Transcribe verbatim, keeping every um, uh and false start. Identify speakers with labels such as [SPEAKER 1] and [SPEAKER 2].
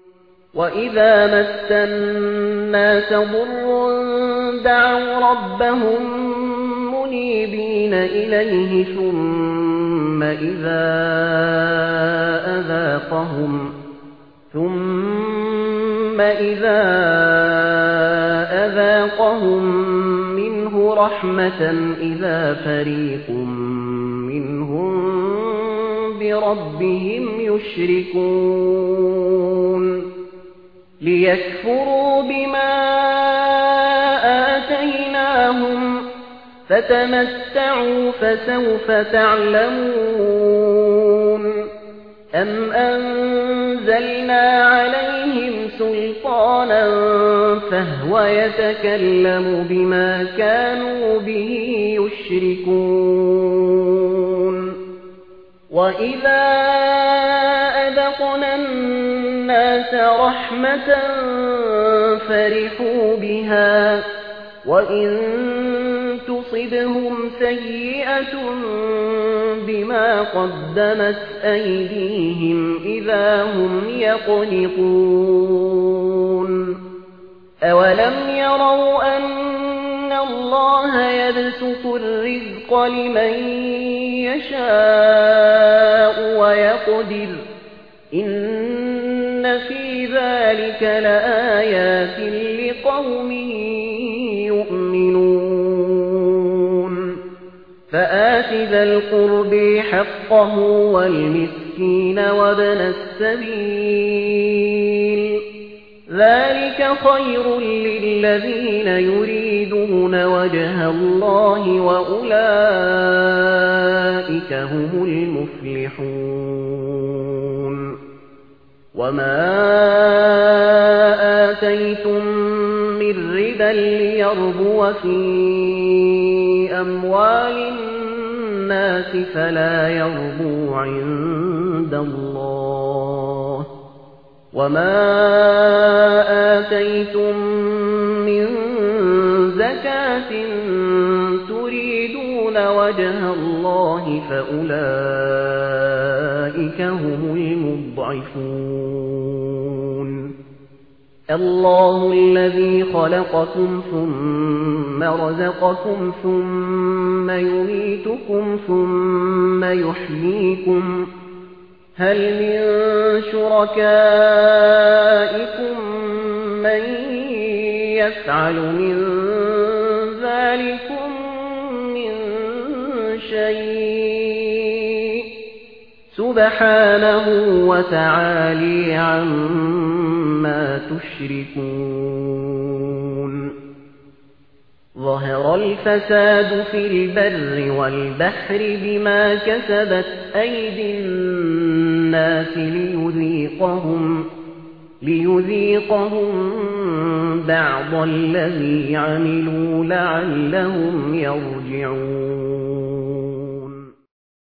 [SPEAKER 1] وَإِذَا مَسَّ النَّاسَ ضُرٌّ دَعَوْا رَبَّهُم مُّنِيبِينَ إِلَيْهِ ثُمَّ إِذَا أَذَاقَهُم ثُمَّ إِذَا أَذَاقَهُم مِّنْهُ رَحْمَةً إِذَا فَرِيقٌ مِّنْهُم بِرَبِّهِمْ يُشْرِكُونَ لِيَكْفُرُوا بِمَا آتَيْنَاهُمْ فَتَمَتَّعُوا فَسَوْفَ تَعْلَمُونَ أَمْ أَنزَلْنَا عَلَيْهِمْ سُلْطَانًا فَهُوَ يَتَكَلَّمُ بِمَا كَانُوا بِهِ يُشْرِكُونَ وَإِذَا أَذَقْنَا النَّاسَ رَحْمَةً فَرِحُوا بِهَا وَإِن تُصِبْهُمْ سَيِّئَةٌ بِمَا قَدَّمَتْ أَيْدِيهِمْ إِذَا هُمْ يَقْنِطُونَ أَوَلَمْ يَرَوْا أَنَّ اللَّهَ يَبْسُطُ الرِّزْقَ لِمَن يَشَاءُ وَيَقْدِرُ إِنَّ فِي ذَلِكَ لَآيَاتٍ لِقَوْمٍ يُؤْمِنُونَ فَآتِ ذَا الْقُرْبِ حَقَّهُ وَالْمِسْكِينَ وَابْنَ السَّبِيلِ ذَلِكَ خَيْرٌ لِّلَّذِينَ يُرِيدُونَ وَجْهَ اللَّهِ وَأُولَٰئِكَ هُمُ الْمُفْلِحُونَ وَمَا آتَيْتُم مِّن رِّبًا لِّيَرْبُوَ فِي أَمْوَالِ النَّاسِ فَلَا يَرْبُو عِندَ اللَّهِ وَمَا آتَيْتُم مِّن زَكَاةٍ تُرِيدُونَ وَجْهَ اللَّهِ فَأُولَٰئِكَ هُمُ الْمُضْعِفُونَ اللَّهُ الَّذِي خَلَقَكُمْ ثُمَّ رَزَقَكُمْ ثُمَّ يُمِيتُكُمْ ثُمَّ يُحْيِيكُمْ هَلْ مِن شُرَكَائِكُم مَّن يَفْعَلُ مِن ذَٰلِكُم مِّن شَيْءٍ سُبْحَانَهُ وَتَعَالَىٰ عَمَّا تُشْرِكُونَ ظَهَرَ الْفَسَادُ فِي الْبَرِّ وَالْبَحْرِ بِمَا كَسَبَتْ أَيْدِي النَّاسِ لِيُذِيقَهُمْ لِيُذِيقَهُم بَعْضَ الَّذِي عَمِلُوا لَعَلَّهُمْ يَرْجِعُونَ